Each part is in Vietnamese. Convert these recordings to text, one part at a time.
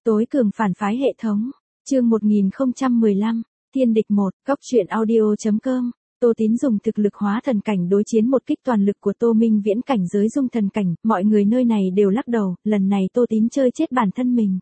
Tối cường phản phái hệ thống. Chương 1015. Thiên địch 1. Góc truyện audio.com. Tô Tín dùng thực lực hóa thần cảnh đối chiến một kích toàn lực của Tô Minh Viễn cảnh giới dung thần cảnh, mọi người nơi này đều lắc đầu, lần này Tô Tín chơi chết bản thân mình.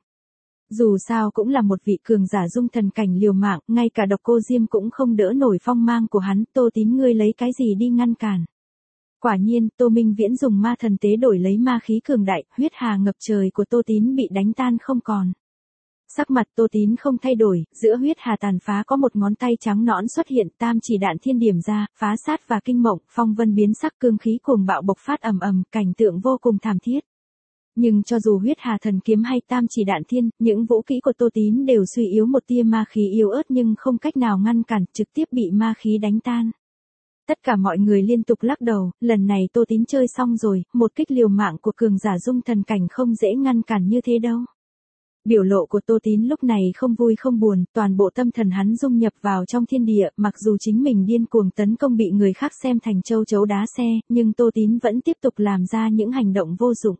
Dù sao cũng là một vị cường giả dung thần cảnh liều mạng, ngay cả Độc Cô Diêm cũng không đỡ nổi phong mang của hắn, Tô Tín ngươi lấy cái gì đi ngăn cản. Quả nhiên, Tô Minh Viễn dùng ma thần tế đổi lấy ma khí cường đại, huyết hà ngập trời của Tô Tín bị đánh tan không còn. Sắc mặt Tô Tín không thay đổi, giữa huyết hà tàn phá có một ngón tay trắng nõn xuất hiện, tam chỉ đạn thiên điểm ra, phá sát và kinh mộng, phong vân biến sắc, cương khí cuồng bạo bộc phát ầm ầm, cảnh tượng vô cùng thảm thiết. Nhưng cho dù huyết hà thần kiếm hay tam chỉ đạn thiên, những vũ kỹ của Tô Tín đều suy yếu một tia ma khí yếu ớt nhưng không cách nào ngăn cản, trực tiếp bị ma khí đánh tan. Tất cả mọi người liên tục lắc đầu, lần này Tô Tín chơi xong rồi, một kích liều mạng của cường giả dung thần cảnh không dễ ngăn cản như thế đâu. Biểu lộ của Tô Tín lúc này không vui không buồn, toàn bộ tâm thần hắn dung nhập vào trong thiên địa, mặc dù chính mình điên cuồng tấn công bị người khác xem thành châu chấu đá xe, nhưng Tô Tín vẫn tiếp tục làm ra những hành động vô dụng.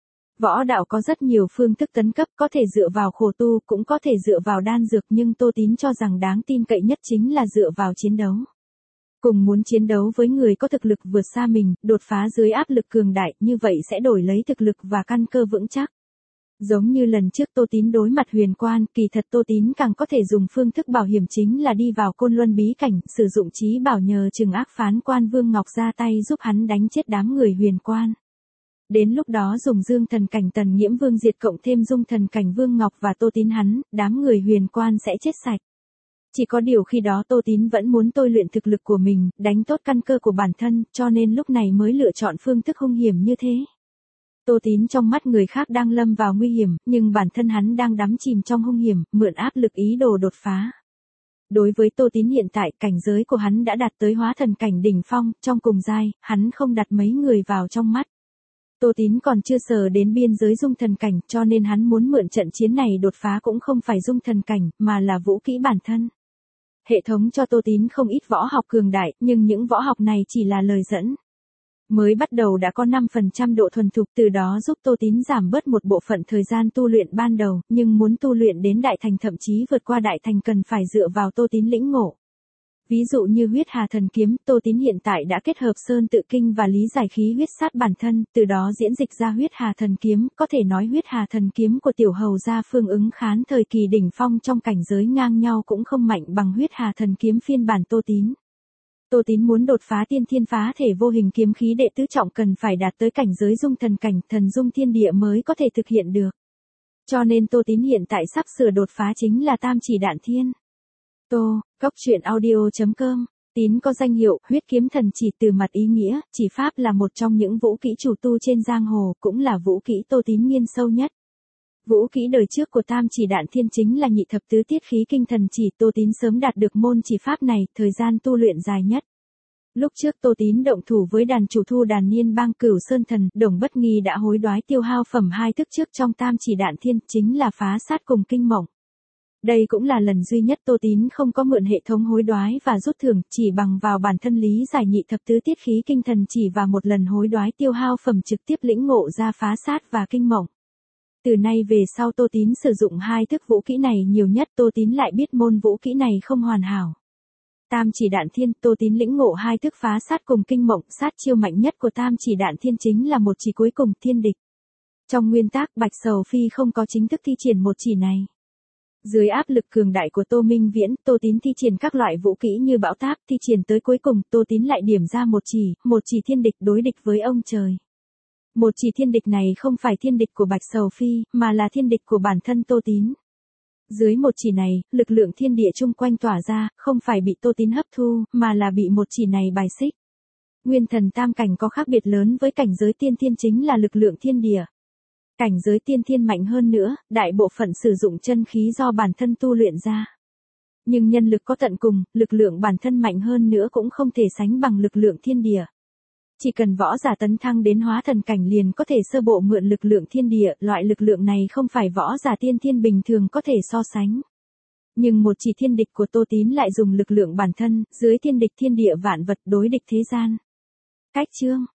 Võ đạo có rất nhiều phương thức tấn cấp, có thể dựa vào khổ tu, cũng có thể dựa vào đan dược, nhưng Tô Tín cho rằng đáng tin cậy nhất chính là dựa vào chiến đấu. Cùng muốn chiến đấu với người có thực lực vượt xa mình, đột phá dưới áp lực cường đại, như vậy sẽ đổi lấy thực lực và căn cơ vững chắc. Giống như lần trước Tô Tín đối mặt Huyền Quan, kỳ thật Tô Tín càng có thể dùng phương thức bảo hiểm chính là đi vào Côn Luân bí cảnh, sử dụng trí bảo nhờ trừng ác phán quan Vương Ngọc ra tay giúp hắn đánh chết đám người Huyền Quan. Đến lúc đó dùng dương thần cảnh Tần Nghiễm Vương diệt cộng thêm dung thần cảnh Vương Ngọc và Tô Tín hắn, đám người Huyền Quan sẽ chết sạch. Chỉ có điều khi đó Tô Tín vẫn muốn tôi luyện thực lực của mình, đánh tốt căn cơ của bản thân, cho nên lúc này mới lựa chọn phương thức hung hiểm như thế. Tô Tín trong mắt người khác đang lâm vào nguy hiểm, nhưng bản thân hắn đang đắm chìm trong hung hiểm, mượn áp lực ý đồ đột phá. Đối với Tô Tín hiện tại, cảnh giới của hắn đã đạt tới hóa thần cảnh đỉnh phong, trong cùng giai, hắn không đặt mấy người vào trong mắt. Tô Tín còn chưa sờ đến biên giới dung thần cảnh, cho nên hắn muốn mượn trận chiến này đột phá cũng không phải dung thần cảnh, mà là vũ kỹ bản thân. Hệ thống cho Tô Tín không ít võ học cường đại, nhưng những võ học này chỉ là lời dẫn. Mới bắt đầu đã có 5% độ thuần thục, từ đó giúp Tô Tín giảm bớt một bộ phận thời gian tu luyện ban đầu, nhưng muốn tu luyện đến đại thành thậm chí vượt qua đại thành cần phải dựa vào Tô Tín lĩnh ngộ. Ví dụ như huyết hà thần kiếm, Tô Tín hiện tại đã kết hợp sơn tự kinh và lý giải khí huyết sát bản thân, từ đó diễn dịch ra huyết hà thần kiếm, có thể nói huyết hà thần kiếm của tiểu hầu gia Phương Ứng Khán thời kỳ đỉnh phong trong cảnh giới ngang nhau cũng không mạnh bằng huyết hà thần kiếm phiên bản Tô Tín. Tô Tín muốn đột phá tiên thiên phá thể vô hình kiếm khí đệ tứ trọng cần phải đạt tới cảnh giới dung thần cảnh, thần dung thiên địa mới có thể thực hiện được. Cho nên Tô Tín hiện tại sắp sửa đột phá chính là tam chỉ đạn thiên. Góc truyện audio.com. Tín có danh hiệu huyết kiếm thần chỉ, từ mặt ý nghĩa, chỉ pháp là một trong những vũ kỹ chủ tu trên giang hồ, cũng là vũ kỹ Tô Tín nghiên sâu nhất. Vũ kỹ đời trước của tam chỉ đạn thiên chính là nhị thập tứ tiết khí kinh thần chỉ, Tô Tín sớm đạt được môn chỉ pháp này, thời gian tu luyện dài nhất. Lúc trước Tô Tín động thủ với đàn chủ thu đàn Niên Bang Cửu Sơn Thần, Đồng Bất Nghi đã hối đoái tiêu hao phẩm 2 thức trước trong tam chỉ đạn thiên, chính là phá sát cùng kinh mộng. Đây cũng là lần duy nhất Tô Tín không có mượn hệ thống hối đoái và rút thưởng, chỉ bằng vào bản thân lý giải nhị thập tứ tiết khí kinh thần chỉ và một lần hối đoái tiêu hao phẩm trực tiếp lĩnh ngộ ra phá sát và kinh mộng. Từ nay về sau Tô Tín sử dụng 2 thức vũ kỹ này nhiều nhất, Tô Tín lại biết môn vũ kỹ này không hoàn hảo. Tam chỉ đạn thiên, Tô Tín lĩnh ngộ 2 thức phá sát cùng kinh mộng, sát chiêu mạnh nhất của tam chỉ đạn thiên chính là một chỉ cuối cùng, thiên địch. Trong nguyên tắc, Bạch Sầu Phi không có chính thức thi triển một chỉ này. Dưới áp lực cường đại của Tô Minh Viễn, Tô Tín thi triển các loại vũ kỹ như bão táp, thi triển tới cuối cùng, Tô Tín lại điểm ra một chỉ thiên địch đối địch với ông trời. Một chỉ thiên địch này không phải thiên địch của Bạch Sầu Phi, mà là thiên địch của bản thân Tô Tín. Dưới một chỉ này, lực lượng thiên địa chung quanh tỏa ra, không phải bị Tô Tín hấp thu, mà là bị một chỉ này bài xích. Nguyên thần tam cảnh có khác biệt lớn với cảnh giới tiên thiên chính là lực lượng thiên địa. Cảnh giới tiên thiên mạnh hơn nữa, đại bộ phận sử dụng chân khí do bản thân tu luyện ra. Nhưng nhân lực có tận cùng, lực lượng bản thân mạnh hơn nữa cũng không thể sánh bằng lực lượng thiên địa. Chỉ cần võ giả tấn thăng đến hóa thần cảnh liền có thể sơ bộ mượn lực lượng thiên địa, loại lực lượng này không phải võ giả tiên thiên bình thường có thể so sánh. Nhưng một chỉ thiên địch của Tô Tín lại dùng lực lượng bản thân, dưới thiên địch thiên địa vạn vật đối địch thế gian. Cách chương